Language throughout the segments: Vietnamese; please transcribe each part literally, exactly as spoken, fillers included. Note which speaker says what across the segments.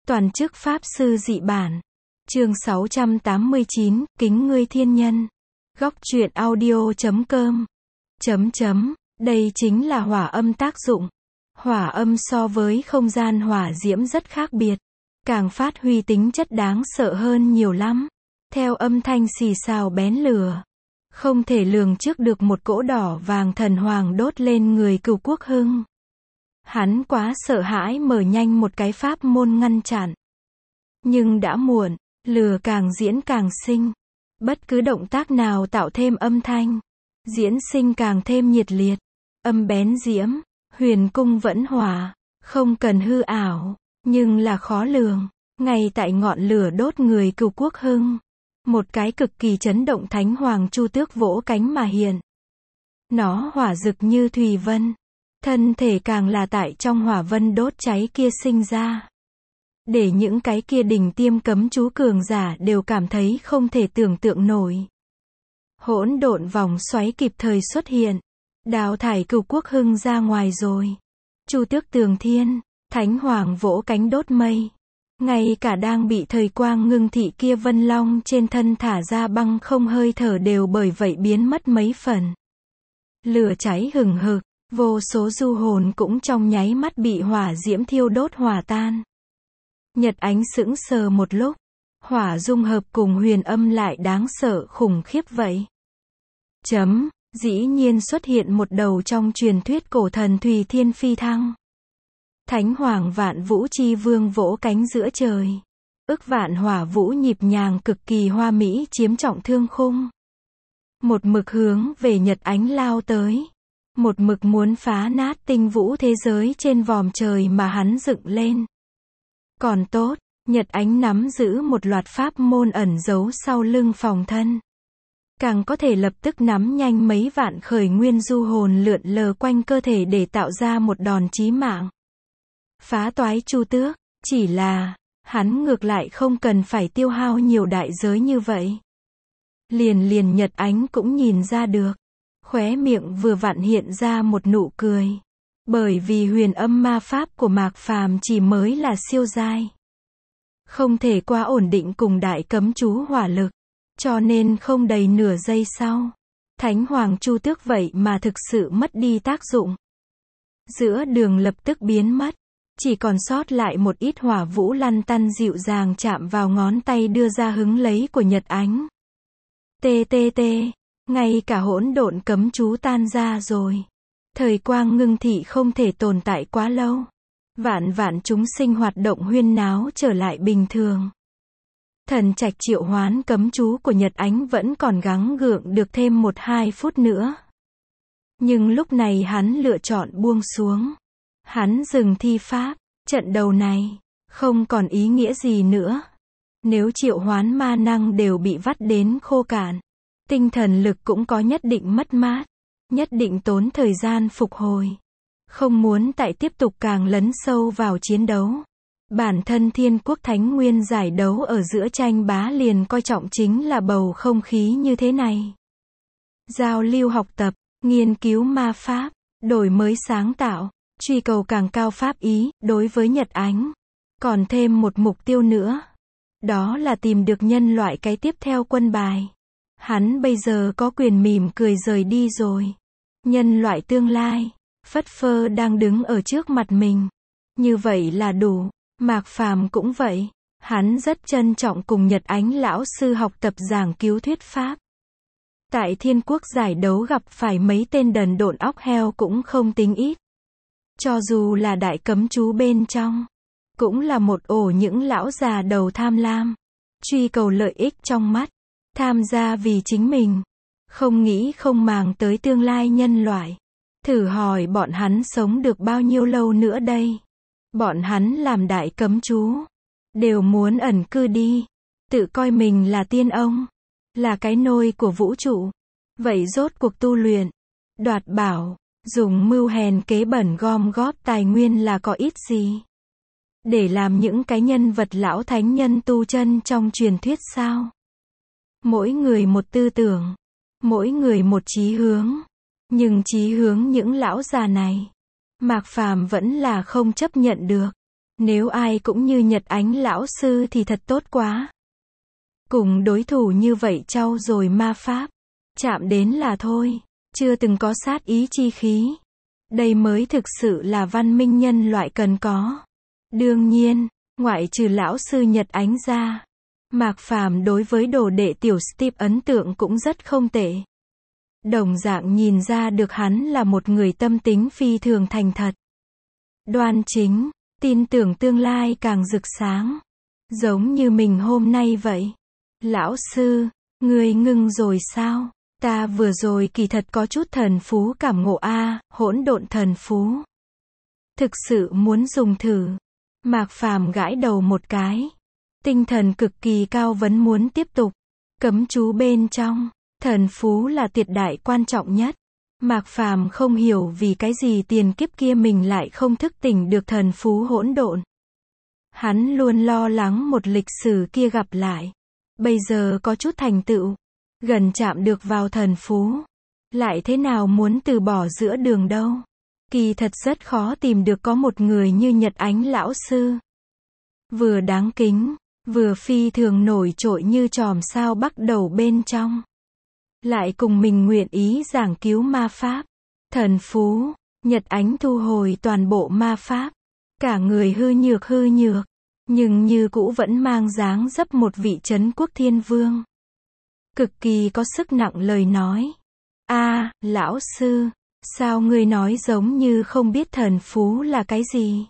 Speaker 1: Toàn chức Pháp Sư Dị Bản. Chương sáu trăm tám mươi chín, Kính ngươi thiên nhân. Góc truyện audio chấm com. Chấm chấm, đây chính là hỏa âm tác dụng. Hỏa âm so với không gian hỏa diễm rất khác biệt, càng phát huy tính chất đáng sợ hơn nhiều lắm. Theo âm thanh xì xào bén lửa, không thể lường trước được một cỗ đỏ vàng thần hoàng đốt lên người Cửu Quốc Hưng. Hắn quá sợ hãi mở nhanh một cái pháp môn ngăn chặn. Nhưng đã muộn, lửa càng diễn càng sinh. Bất cứ động tác nào tạo thêm âm thanh, diễn sinh càng thêm nhiệt liệt. Âm bén diễm, huyền cung vẫn hỏa, không cần hư ảo, nhưng là khó lường. Ngay tại ngọn lửa đốt người Cửu Quốc Hưng, một cái cực kỳ chấn động thánh hoàng chu tước vỗ cánh mà hiện. Nó hỏa rực như thủy vân, thân thể càng là tại trong hỏa vân đốt cháy kia sinh ra. Để những cái kia đỉnh tiêm cấm chú cường giả đều cảm thấy không thể tưởng tượng nổi. Hỗn độn vòng xoáy kịp thời xuất hiện, đào thải Cửu Quốc Hưng ra ngoài rồi. Chu tước tường thiên, thánh hoàng vỗ cánh đốt mây. Ngay cả đang bị thời quang ngưng thị kia vân long trên thân thả ra băng không hơi thở đều bởi vậy biến mất mấy phần. Lửa cháy hừng hực, vô số du hồn cũng trong nháy mắt bị hỏa diễm thiêu đốt hòa tan. Nhật Ánh sững sờ một lúc, hỏa dung hợp cùng huyền âm lại đáng sợ khủng khiếp vậy. Chấm, dĩ nhiên xuất hiện một đầu trong truyền thuyết cổ thần Thùy Thiên phi thăng. Thánh hoàng vạn vũ chi vương vỗ cánh giữa trời. Ức vạn hỏa vũ nhịp nhàng cực kỳ hoa mỹ chiếm trọng thương khung. Một mực hướng về Nhật Ánh lao tới. Một mực muốn phá nát tinh vũ thế giới trên vòm trời mà hắn dựng lên. Còn tốt, Nhật Ánh nắm giữ một loạt pháp môn ẩn giấu sau lưng phòng thân. Càng có thể lập tức nắm nhanh mấy vạn khởi nguyên du hồn lượn lờ quanh cơ thể để tạo ra một đòn chí mạng. Phá toái chu tước, chỉ là, hắn ngược lại không cần phải tiêu hao nhiều đại giới như vậy. Liền liền Nhật Ánh cũng nhìn ra được. Khóe miệng vừa vặn hiện ra một nụ cười. Bởi vì huyền âm ma pháp của Mạc Phàm chỉ mới là siêu giai. Không thể quá ổn định cùng đại cấm chú hỏa lực. Cho nên không đầy nửa giây sau, Thánh Hoàng Chu Tước vậy mà thực sự mất đi tác dụng. Giữa đường lập tức biến mất. Chỉ còn sót lại một ít hỏa vũ lăn tăn dịu dàng chạm vào ngón tay đưa ra hứng lấy của Nhật Ánh. Tê tê tê, ngay cả hỗn độn cấm chú tan ra rồi. Thời quang ngưng thị không thể tồn tại quá lâu. Vạn vạn chúng sinh hoạt động huyên náo trở lại bình thường. Thần trạch triệu hoán cấm chú của Nhật Ánh vẫn còn gắng gượng được thêm một hai phút nữa. Nhưng lúc này hắn lựa chọn buông xuống. Hắn dừng thi pháp, trận đầu này, không còn ý nghĩa gì nữa. Nếu triệu hoán ma năng đều bị vắt đến khô cạn, tinh thần lực cũng có nhất định mất mát, nhất định tốn thời gian phục hồi. Không muốn tại tiếp tục càng lấn sâu vào chiến đấu. Bản thân Thiên Quốc Thánh Nguyên giải đấu ở giữa tranh bá liền coi trọng chính là bầu không khí như thế này. Giao lưu học tập, nghiên cứu ma pháp, đổi mới sáng tạo, truy cầu càng cao pháp ý, đối với Nhật Ánh. Còn thêm một mục tiêu nữa. Đó là tìm được nhân loại cái tiếp theo quân bài. Hắn bây giờ có quyền mỉm cười rời đi rồi. Nhân loại tương lai, phất phơ đang đứng ở trước mặt mình. Như vậy là đủ. Mạc Phàm cũng vậy. Hắn rất trân trọng cùng Nhật Ánh lão sư học tập giảng cứu thuyết pháp. Tại Thiên Quốc giải đấu gặp phải mấy tên đần độn óc heo cũng không tính ít. Cho dù là đại cấm chú bên trong, cũng là một ổ những lão già đầu tham lam, truy cầu lợi ích trong mắt, tham gia vì chính mình, không nghĩ không màng tới tương lai nhân loại. Thử hỏi bọn hắn sống được bao nhiêu lâu nữa đây? Bọn hắn làm đại cấm chú, đều muốn ẩn cư đi, tự coi mình là tiên ông, là cái nôi của vũ trụ. Vậy rốt cuộc tu luyện, đoạt bảo, dùng mưu hèn kế bẩn gom góp tài nguyên là có ít gì? Để làm những cái nhân vật lão thánh nhân tu chân trong truyền thuyết sao? Mỗi người một tư tưởng, mỗi người một chí hướng. Nhưng chí hướng những lão già này, Mạc Phàm vẫn là không chấp nhận được. Nếu ai cũng như Nhật Ánh lão sư thì thật tốt quá. Cùng đối thủ như vậy trau dồi ma pháp, chạm đến là thôi, chưa từng có sát ý chi khí. Đây mới thực sự là văn minh nhân loại cần có. Đương nhiên, ngoại trừ lão sư Nhật Ánh ra, Mạc Phàm đối với đồ đệ tiểu Steve ấn tượng cũng rất không tệ. Đồng dạng nhìn ra được hắn là một người tâm tính phi thường thành thật, đoan chính, tin tưởng tương lai càng rực sáng. Giống như mình hôm nay vậy. Lão sư, ngươi ngưng rồi sao? Ta vừa rồi kỳ thật có chút thần phú cảm ngộ a, hỗn độn thần phú. Thực sự muốn dùng thử. Mạc Phàm gãi đầu một cái. Tinh thần cực kỳ cao vẫn muốn tiếp tục. Cấm chú bên trong, thần phú là tuyệt đại quan trọng nhất. Mạc Phàm không hiểu vì cái gì tiền kiếp kia mình lại không thức tỉnh được thần phú hỗn độn. Hắn luôn lo lắng một lịch sử kia gặp lại. Bây giờ có chút thành tựu, gần chạm được vào thần phú, lại thế nào muốn từ bỏ giữa đường đâu. Kỳ thật rất khó tìm được có một người như Nhật Ánh lão sư. Vừa đáng kính, vừa phi thường nổi trội như chòm sao bắc đầu bên trong. Lại cùng mình nguyện ý giảng cứu ma pháp. Thần phú, Nhật Ánh thu hồi toàn bộ ma pháp. Cả người hư nhược hư nhược, nhưng như cũ vẫn mang dáng dấp một vị trấn quốc thiên vương. Cực kỳ có sức nặng lời nói. A, lão sư, sao ngươi nói giống như không biết thần phú là cái gì?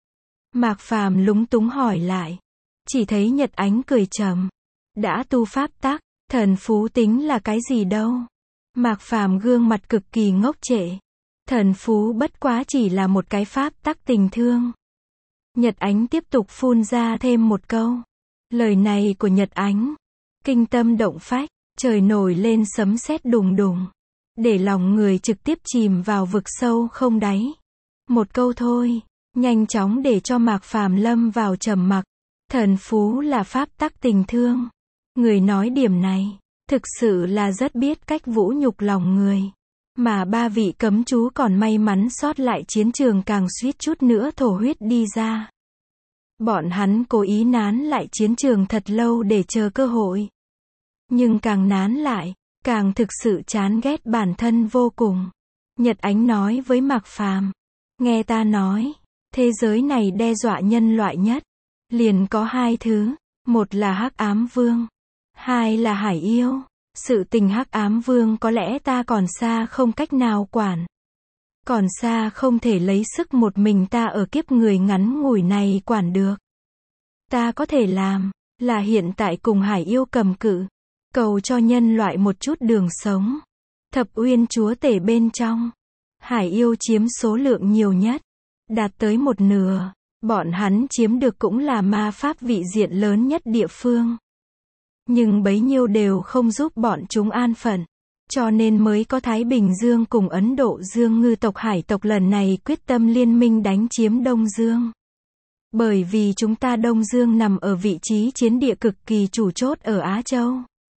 Speaker 1: Mạc Phàm lúng túng hỏi lại. Chỉ thấy Nhật Ánh cười trầm. Đã tu pháp tắc, thần phú tính là cái gì đâu? Mạc Phàm gương mặt cực kỳ ngốc trệ. Thần phú bất quá chỉ là một cái pháp tắc tình thương. Nhật Ánh tiếp tục phun ra thêm một câu. Lời này của Nhật Ánh, kinh tâm động phách, trời nổi lên sấm sét đùng đùng, để lòng người trực tiếp chìm vào vực sâu không đáy. Một câu thôi, nhanh chóng để cho Mạc Phàm lâm vào trầm mặc. Thần phú là pháp tắc tình thương. Người nói điểm này, thực sự là rất biết cách vũ nhục lòng người. Mà ba vị cấm chú còn may mắn sót lại chiến trường càng suýt chút nữa thổ huyết đi ra. Bọn hắn cố ý nán lại chiến trường thật lâu để chờ cơ hội. Nhưng càng nán lại, càng thực sự chán ghét bản thân vô cùng. Nhật Ánh nói với Mạc Phàm, nghe ta nói, thế giới này đe dọa nhân loại nhất, liền có hai thứ, một là Hắc Ám Vương, hai là Hải Yêu. Sự tình Hắc Ám Vương có lẽ ta còn xa không cách nào quản. Còn xa không thể lấy sức một mình ta ở kiếp người ngắn ngủi này quản được. Ta có thể làm, là hiện tại cùng Hải Yêu cầm cự, cầu cho nhân loại một chút đường sống. Thập Uyên chúa tể bên trong, Hải Yêu chiếm số lượng nhiều nhất, đạt tới một nửa. Bọn hắn chiếm được cũng là ma pháp vị diện lớn nhất địa phương. Nhưng bấy nhiêu đều không giúp bọn chúng an phận. Cho nên mới có Thái Bình Dương cùng Ấn Độ Dương ngư tộc hải tộc lần này quyết tâm liên minh đánh chiếm Đông Dương. Bởi vì chúng ta Đông Dương nằm ở vị trí chiến địa cực kỳ chủ chốt ở Á Châu.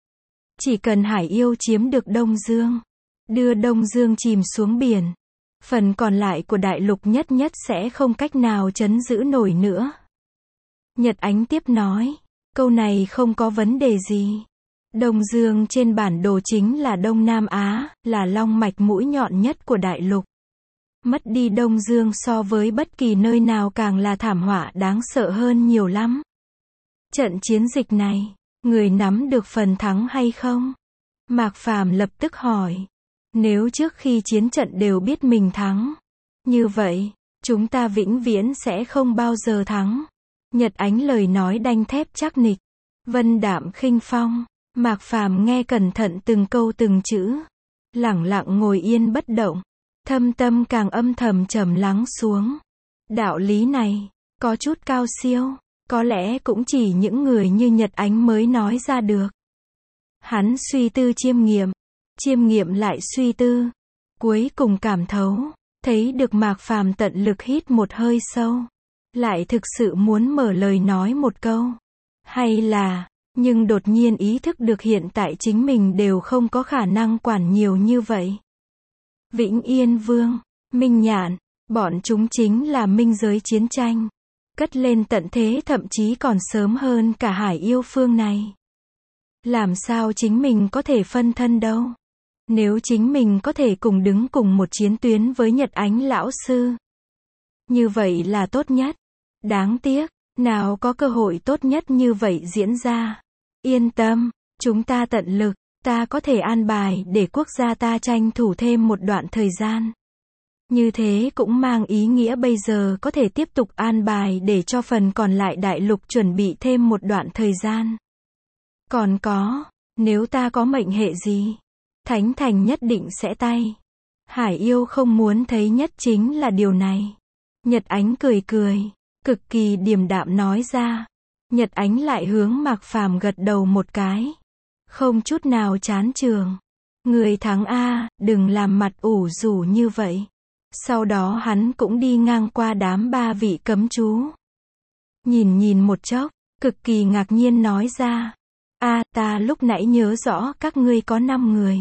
Speaker 1: Chỉ cần Hải Yêu chiếm được Đông Dương, đưa Đông Dương chìm xuống biển, phần còn lại của đại lục nhất nhất sẽ không cách nào trấn giữ nổi nữa. Nhật Ánh tiếp nói, câu này không có vấn đề gì. Đông Dương trên bản đồ chính là Đông Nam Á, là long mạch mũi nhọn nhất của đại lục. Mất đi Đông Dương so với bất kỳ nơi nào càng là thảm họa đáng sợ hơn nhiều lắm. Trận chiến dịch này, người nắm được phần thắng hay không? Mạc Phàm lập tức hỏi. Nếu trước khi chiến trận đều biết mình thắng, như vậy, chúng ta vĩnh viễn sẽ không bao giờ thắng. Nhật Ánh lời nói đanh thép chắc nịch, vân đạm khinh phong. Mạc Phàm nghe cẩn thận từng câu từng chữ, lẳng lặng ngồi yên bất động, thâm tâm càng âm thầm trầm lắng xuống. Đạo lý này, có chút cao siêu, có lẽ cũng chỉ những người như Nhật Ánh mới nói ra được. Hắn suy tư chiêm nghiệm, chiêm nghiệm lại suy tư, cuối cùng cảm thấu, thấy được Mạc Phàm tận lực hít một hơi sâu, lại thực sự muốn mở lời nói một câu. Hay là, nhưng đột nhiên ý thức được hiện tại chính mình đều không có khả năng quản nhiều như vậy. Vĩnh Yên Vương, Minh Nhạn, bọn chúng chính là minh giới chiến tranh. cất lên tận thế, thậm chí còn sớm hơn cả Hải Yêu Phương này. Làm sao chính mình có thể phân thân đâu? Nếu chính mình có thể cùng đứng cùng một chiến tuyến với Nhật Ánh lão sư, như vậy là tốt nhất. Đáng tiếc, nào có cơ hội tốt nhất như vậy diễn ra. Yên tâm, chúng ta tận lực, ta có thể an bài để quốc gia ta tranh thủ thêm một đoạn thời gian. Như thế cũng mang ý nghĩa bây giờ có thể tiếp tục an bài để cho phần còn lại đại lục chuẩn bị thêm một đoạn thời gian. Còn có, nếu ta có mệnh hệ gì, Thánh Thành nhất định sẽ tay. Hải Yêu không muốn thấy nhất chính là điều này. Nhật Ánh cười cười, cực kỳ điềm đạm nói ra. Nhật Ánh lại hướng Mạc Phàm gật đầu một cái. Không chút nào chán chường. Người thắng a, đừng làm mặt ủ rủ như vậy. Sau đó hắn cũng đi ngang qua đám ba vị cấm chú. Nhìn nhìn một chốc, cực kỳ ngạc nhiên nói ra. A, ta lúc nãy nhớ rõ các ngươi có năm người.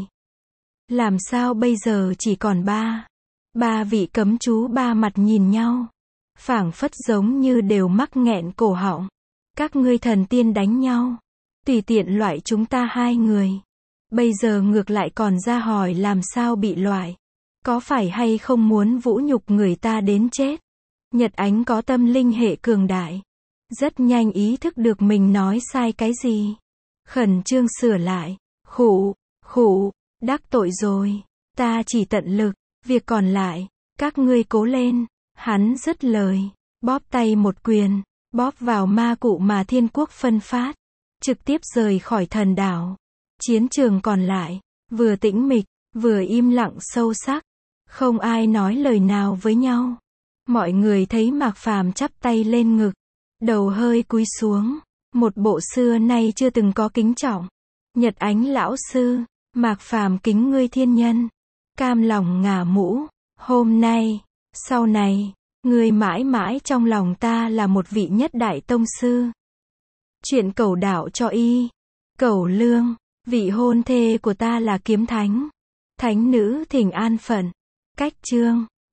Speaker 1: Làm sao bây giờ chỉ còn ba? Ba vị cấm chú ba mặt nhìn nhau. Phảng phất giống như đều mắc nghẹn cổ họng. Các ngươi thần tiên đánh nhau. Tùy tiện loại chúng ta hai người. Bây giờ ngược lại còn ra hỏi làm sao bị loại. Có phải hay không muốn vũ nhục người ta đến chết? Nhật Ánh có tâm linh hệ cường đại. Rất nhanh ý thức được mình nói sai cái gì. Khẩn trương sửa lại. Khụ, khụ, đắc tội rồi. Ta chỉ tận lực. Việc còn lại, các ngươi cố lên. Hắn dứt lời. Bóp tay một quyền. Bóp vào ma cụ mà thiên quốc phân phát. Trực tiếp rời khỏi thần đảo. Chiến trường còn lại. Vừa tĩnh mịch, vừa im lặng sâu sắc. Không ai nói lời nào với nhau. Mọi người thấy Mạc Phàm chắp tay lên ngực. Đầu hơi cúi xuống. Một bộ xưa nay chưa từng có kính trọng. Nhật Ánh lão sư. Mạc Phàm kính ngươi thiên nhân. Cam lòng ngả mũ. Hôm nay, sau này, ngươi mãi mãi trong lòng ta là một vị nhất đại tông sư. Chuyện Cẩu đạo cho y. Cẩu Lương. Vị hôn thê của ta là Kiếm Thánh. Thánh nữ thỉnh an phận. Cách chương.